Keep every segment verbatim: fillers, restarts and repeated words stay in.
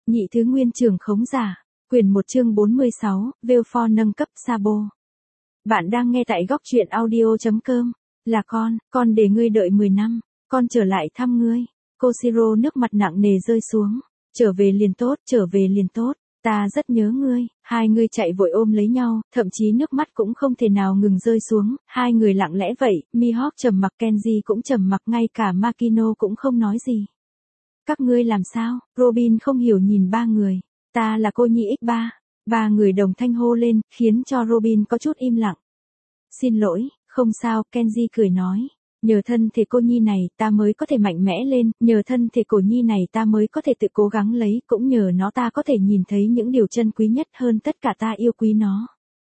Nhị thứ nguyên trưởng khống giả, quyển một chương bốn mươi sáu, Belfort nâng cấp Sabo. Bạn đang nghe tại góc truyện audio chấm com. Là con, con để ngươi đợi mười năm, con trở lại thăm ngươi. Koshiro nước mặt nặng nề rơi xuống. Trở về liền tốt, trở về liền tốt, ta rất nhớ ngươi. Hai người chạy vội ôm lấy nhau, thậm chí nước mắt cũng không thể nào ngừng rơi xuống. Hai người lặng lẽ vậy, Mihawk trầm mặc, Kenji cũng trầm mặc, ngay cả Makino cũng không nói gì. Các ngươi làm sao? Robin không hiểu nhìn ba người. Ta là cô nhi ích ba. Ba người đồng thanh hô lên, khiến cho Robin có chút im lặng. Xin lỗi, không sao, Kenji cười nói. Nhờ thân thể cô nhi này ta mới có thể mạnh mẽ lên, nhờ thân thể cổ nhi này ta mới có thể tự cố gắng lấy, cũng nhờ nó ta có thể nhìn thấy những điều chân quý nhất hơn tất cả, ta yêu quý nó.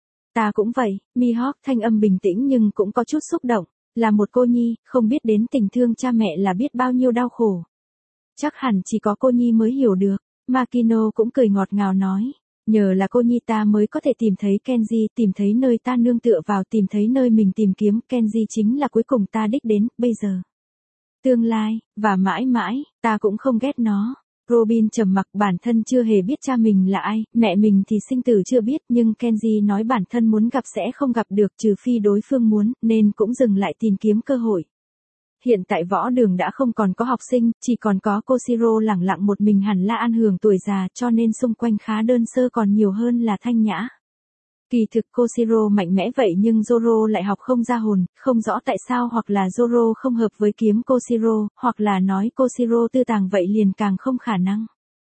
Ta cũng vậy, Mihawk thanh âm bình tĩnh nhưng cũng có chút xúc động. Là một cô nhi, không biết đến tình thương cha mẹ là biết bao nhiêu đau khổ. Chắc hẳn chỉ có cô nhi mới hiểu được. Makino cũng cười ngọt ngào nói. Nhờ là cô nhi ta mới có thể tìm thấy Kenji, tìm thấy nơi ta nương tựa vào, tìm thấy nơi mình tìm kiếm. Kenji chính là cuối cùng ta đích đến, bây giờ. Tương lai, và mãi mãi, ta cũng không ghét nó. Robin trầm mặc, bản thân chưa hề biết cha mình là ai, mẹ mình thì sinh tử chưa biết, nhưng Kenji nói bản thân muốn gặp sẽ không gặp được trừ phi đối phương muốn, nên cũng dừng lại tìm kiếm cơ hội. Hiện tại võ đường đã không còn có học sinh, chỉ còn có Koshiro lẳng lặng một mình, hẳn là ăn hưởng tuổi già, cho nên xung quanh khá đơn sơ còn nhiều hơn là thanh nhã. Kỳ thực Koshiro mạnh mẽ vậy nhưng Zoro lại học không ra hồn, không rõ tại sao, hoặc là Zoro không hợp với kiếm Koshiro, hoặc là nói Koshiro tư tàng vậy liền càng không khả năng.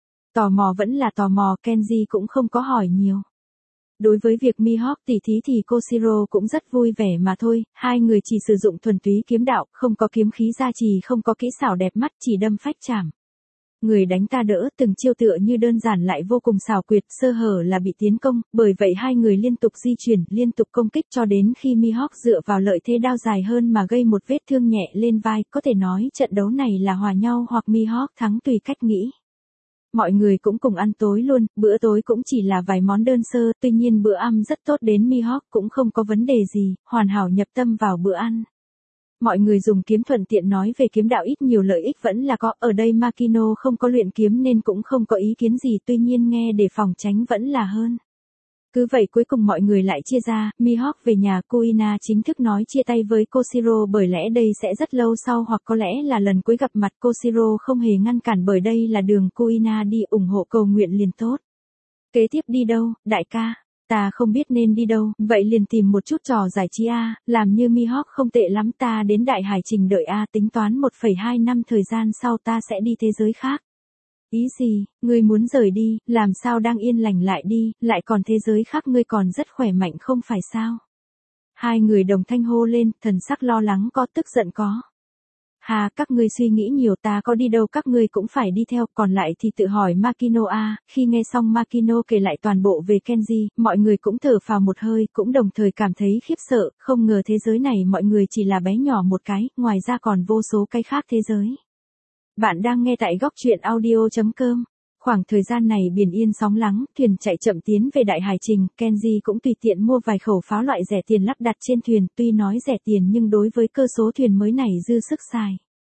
Tò mò vẫn là tò mò, Kenji cũng không có hỏi nhiều. Đối với việc Mihawk tỉ thí thì Koshiro cũng rất vui vẻ mà thôi, hai người chỉ sử dụng thuần túy kiếm đạo, không có kiếm khí gia trì, không có kỹ xảo đẹp mắt, chỉ đâm phách chảm. Người đánh ta đỡ, từng chiêu tựa như đơn giản lại vô cùng xảo quyệt, sơ hở là bị tiến công, bởi vậy hai người liên tục di chuyển, liên tục công kích cho đến khi Mihawk dựa vào lợi thế đao dài hơn mà gây một vết thương nhẹ lên vai, có thể nói trận đấu này là hòa nhau hoặc Mihawk thắng tùy cách nghĩ. Mọi người cũng cùng ăn tối luôn, bữa tối cũng chỉ là vài món đơn sơ, tuy nhiên bữa ăn rất tốt, đến Mihawk cũng không có vấn đề gì, hoàn hảo nhập tâm vào bữa ăn. Mọi người dùng kiếm thuận tiện nói về kiếm đạo ít nhiều lợi ích vẫn là có, ở đây Makino không có luyện kiếm nên cũng không có ý kiến gì, tuy nhiên nghe để phòng tránh vẫn là hơn. Cứ vậy cuối cùng mọi người lại chia ra, Mihawk về nhà, Kuina chính thức nói chia tay với Koshiro bởi lẽ đây sẽ rất lâu sau hoặc có lẽ là lần cuối gặp mặt. Koshiro không hề ngăn cản bởi đây là đường Kuina đi, ủng hộ cầu nguyện liền tốt. Kế tiếp đi đâu, đại ca? Ta không biết nên đi đâu, vậy liền tìm một chút trò giải trí a, làm như Mihawk không tệ lắm, ta đến Đại Hải Trình đợi a, tính toán một phẩy hai năm thời gian sau ta sẽ đi thế giới khác. Ý gì, ngươi muốn rời đi, làm sao đang yên lành lại đi, lại còn thế giới khác, ngươi còn rất khỏe mạnh không phải sao? Hai người đồng thanh hô lên, thần sắc lo lắng có, tức giận có. Hà, các ngươi suy nghĩ nhiều, ta có đi đâu các ngươi cũng phải đi theo, còn lại thì tự hỏi Makino a. Khi nghe xong Makino kể lại toàn bộ về Kenji, mọi người cũng thở phào một hơi, cũng đồng thời cảm thấy khiếp sợ, không ngờ thế giới này mọi người chỉ là bé nhỏ một cái, ngoài ra còn vô số cái khác thế giới. Bạn đang nghe tại góc truyện audio chấm com. Khoảng thời gian này biển yên sóng lắng, thuyền chạy chậm tiến về Đại Hải Trình, Kenji cũng tùy tiện mua vài khẩu pháo loại rẻ tiền lắp đặt trên thuyền, tuy nói rẻ tiền nhưng đối với cơ số thuyền mới này dư sức xài.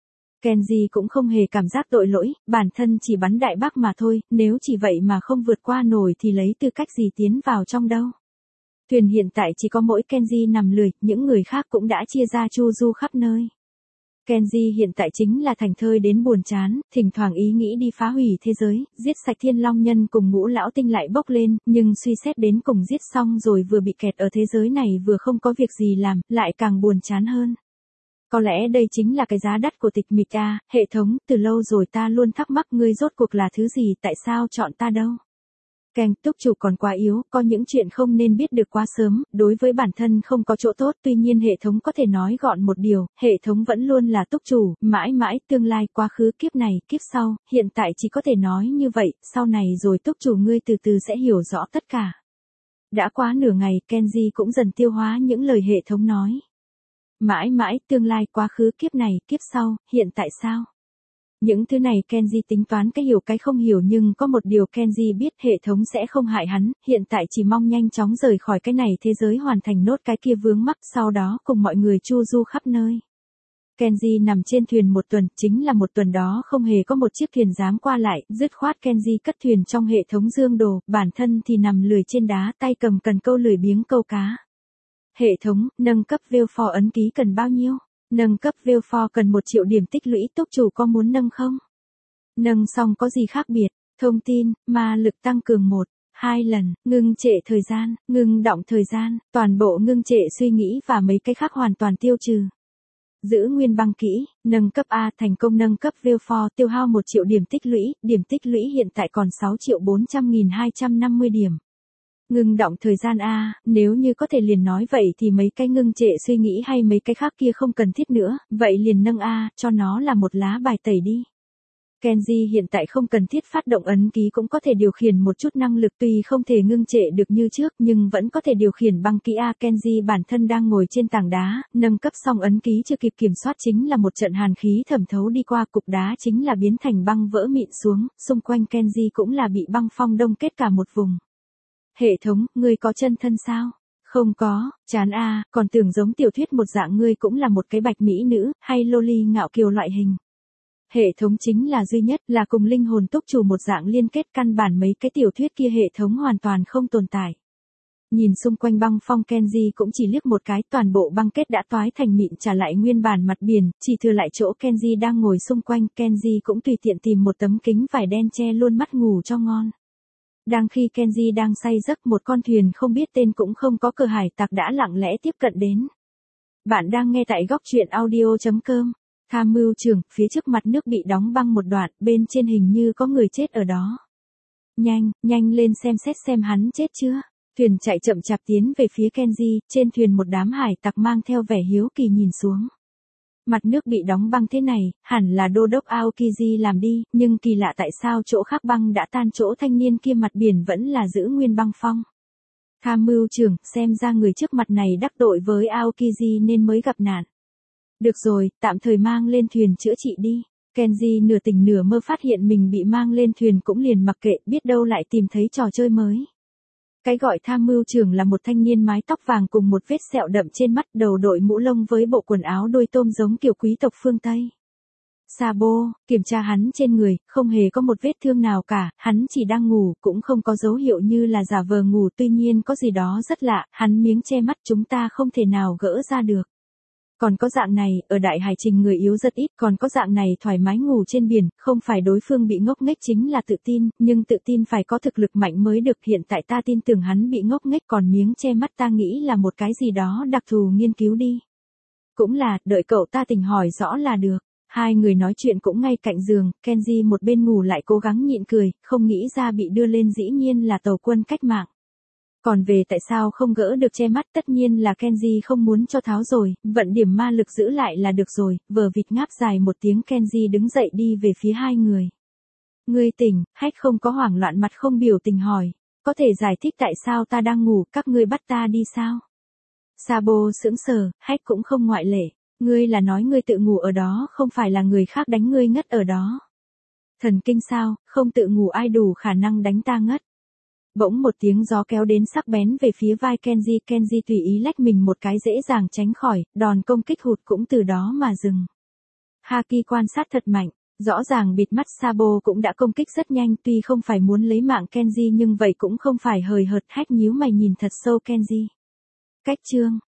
Kenji cũng không hề cảm giác tội lỗi, bản thân chỉ bắn đại bác mà thôi, nếu chỉ vậy mà không vượt qua nổi thì lấy tư cách gì tiến vào trong đâu. Thuyền hiện tại chỉ có mỗi Kenji nằm lười, những người khác cũng đã chia ra chu du khắp nơi. Kenji hiện tại chính là thành thơi đến buồn chán, thỉnh thoảng ý nghĩ đi phá hủy thế giới, giết sạch thiên long nhân cùng ngũ lão tinh lại bốc lên, nhưng suy xét đến cùng giết xong rồi vừa bị kẹt ở thế giới này vừa không có việc gì làm, lại càng buồn chán hơn. Có lẽ đây chính là cái giá đắt của tịch mịch a, hệ thống, từ lâu rồi ta luôn thắc mắc ngươi rốt cuộc là thứ gì, tại sao chọn ta đâu? Keng, túc chủ còn quá yếu, có những chuyện không nên biết được quá sớm, đối với bản thân không có chỗ tốt, tuy nhiên hệ thống có thể nói gọn một điều, hệ thống vẫn luôn là túc chủ, mãi mãi, tương lai, quá khứ, kiếp này, kiếp sau, hiện tại chỉ có thể nói như vậy, sau này rồi túc chủ ngươi từ từ sẽ hiểu rõ tất cả. Đã quá nửa ngày, Kenji cũng dần tiêu hóa những lời hệ thống nói. Mãi mãi, tương lai, quá khứ, kiếp này, kiếp sau, hiện tại sao? Những thứ này Kenji tính toán cái hiểu cái không hiểu, nhưng có một điều Kenji biết, hệ thống sẽ không hại hắn, hiện tại chỉ mong nhanh chóng rời khỏi cái này thế giới, hoàn thành nốt cái kia vướng mắc, sau đó cùng mọi người chu du khắp nơi. Kenji nằm trên thuyền một tuần, chính là một tuần đó không hề có một chiếc thuyền dám qua lại, dứt khoát Kenji cất thuyền trong hệ thống dương đồ, bản thân thì nằm lười trên đá, tay cầm cần câu lười biếng câu cá. Hệ thống, nâng cấp View ấn ký cần bao nhiêu? Nâng cấp View cần một triệu điểm tích lũy, túc chủ có muốn nâng không? Nâng xong có gì khác biệt? Thông tin, ma lực tăng cường một, hai lần, ngưng trệ thời gian, ngưng động thời gian, toàn bộ ngưng trệ suy nghĩ và mấy cái khác hoàn toàn tiêu trừ. Giữ nguyên băng kỹ, nâng cấp A, thành công nâng cấp View tiêu hao một triệu điểm tích lũy, điểm tích lũy hiện tại còn sáu triệu bốn trăm nghìn hai trăm năm mươi điểm. Ngưng động thời gian A, nếu như có thể liền nói vậy thì mấy cái ngưng trệ suy nghĩ hay mấy cái khác kia không cần thiết nữa, vậy liền nâng A, cho nó là một lá bài tẩy đi. Kenji hiện tại không cần thiết phát động ấn ký cũng có thể điều khiển một chút năng lực, tuy không thể ngưng trệ được như trước nhưng vẫn có thể điều khiển băng kỹ A. Kenji bản thân đang ngồi trên tảng đá, nâng cấp xong ấn ký chưa kịp kiểm soát chính là một trận hàn khí thẩm thấu đi qua, cục đá chính là biến thành băng vỡ mịn xuống, xung quanh Kenji cũng là bị băng phong đông kết cả một vùng. Hệ thống, ngươi có chân thân sao? Không có, chán A, còn tưởng giống tiểu thuyết một dạng ngươi cũng là một cái bạch mỹ nữ, hay loli ngạo kiều loại hình. Hệ thống chính là duy nhất, là cùng linh hồn túc chủ một dạng liên kết, căn bản mấy cái tiểu thuyết kia hệ thống hoàn toàn không tồn tại. Nhìn xung quanh băng phong, Kenji cũng chỉ liếc một cái, toàn bộ băng kết đã toái thành mịn trả lại nguyên bản mặt biển, chỉ thừa lại chỗ Kenji đang ngồi xung quanh, Kenji cũng tùy tiện tìm một tấm kính vải đen che luôn mắt ngủ cho ngon. Đang khi Kenji đang say giấc, một con thuyền không biết tên cũng không có cờ hải tặc đã lặng lẽ tiếp cận đến. Bạn đang nghe tại góc truyện audio chấm com. Tham mưu trưởng, phía trước mặt nước bị đóng băng một đoạn, bên trên hình như có người chết ở đó. Nhanh, nhanh lên xem xét xem hắn chết chưa. Thuyền chạy chậm chạp tiến về phía Kenji, trên thuyền một đám hải tặc mang theo vẻ hiếu kỳ nhìn xuống. Mặt nước bị đóng băng thế này, hẳn là đô đốc Aokiji làm đi, nhưng kỳ lạ tại sao chỗ khác băng đã tan, chỗ thanh niên kia mặt biển vẫn là giữ nguyên băng phong. Tham mưu trưởng, xem ra người trước mặt này đắc tội với Aokiji nên mới gặp nạn. Được rồi, tạm thời mang lên thuyền chữa trị đi. Kenji nửa tỉnh nửa mơ phát hiện mình bị mang lên thuyền cũng liền mặc kệ, biết đâu lại tìm thấy trò chơi mới. Cái gọi tham mưu trưởng là một thanh niên mái tóc vàng cùng một vết sẹo đậm trên mắt, đầu đội mũ lông với bộ quần áo đôi tôm giống kiểu quý tộc phương Tây. Sabo, kiểm tra hắn trên người, không hề có một vết thương nào cả, hắn chỉ đang ngủ, cũng không có dấu hiệu như là giả vờ ngủ, tuy nhiên có gì đó rất lạ, hắn miếng che mắt chúng ta không thể nào gỡ ra được. Còn có dạng này, ở đại hải trình người yếu rất ít, còn có dạng này thoải mái ngủ trên biển, không phải đối phương bị ngốc nghếch chính là tự tin, nhưng tự tin phải có thực lực mạnh mới được, hiện tại ta tin tưởng hắn bị ngốc nghếch, còn miếng che mắt ta nghĩ là một cái gì đó đặc thù, nghiên cứu đi. Cũng là, đợi cậu ta tỉnh hỏi rõ là được. Hai người nói chuyện cũng ngay cạnh giường, Kenji một bên ngủ lại cố gắng nhịn cười, không nghĩ ra bị đưa lên dĩ nhiên là tàu quân cách mạng. Còn về tại sao không gỡ được che mắt, tất nhiên là Kenji không muốn cho tháo rồi, vận điểm ma lực giữ lại là được rồi, vờ vịt ngáp dài một tiếng, Kenji đứng dậy đi về phía hai người. Ngươi tỉnh, Hách không có hoảng loạn, mặt không biểu tình hỏi, có thể giải thích tại sao ta đang ngủ, các ngươi bắt ta đi sao? Sabo sững sờ, Hách cũng không ngoại lệ, ngươi là nói ngươi tự ngủ ở đó, không phải là người khác đánh ngươi ngất ở đó. Thần kinh sao, không tự ngủ ai đủ khả năng đánh ta ngất. Bỗng một tiếng gió kéo đến sắc bén về phía vai Kenji, Kenji tùy ý lách mình một cái dễ dàng tránh khỏi, đòn công kích hụt cũng từ đó mà dừng. Haki quan sát thật mạnh, rõ ràng bịt mắt Sabo cũng đã công kích rất nhanh, tuy không phải muốn lấy mạng Kenji nhưng vậy cũng không phải hời hợt. Hách nhíu mày nhìn thật sâu Kenji. Cách chương,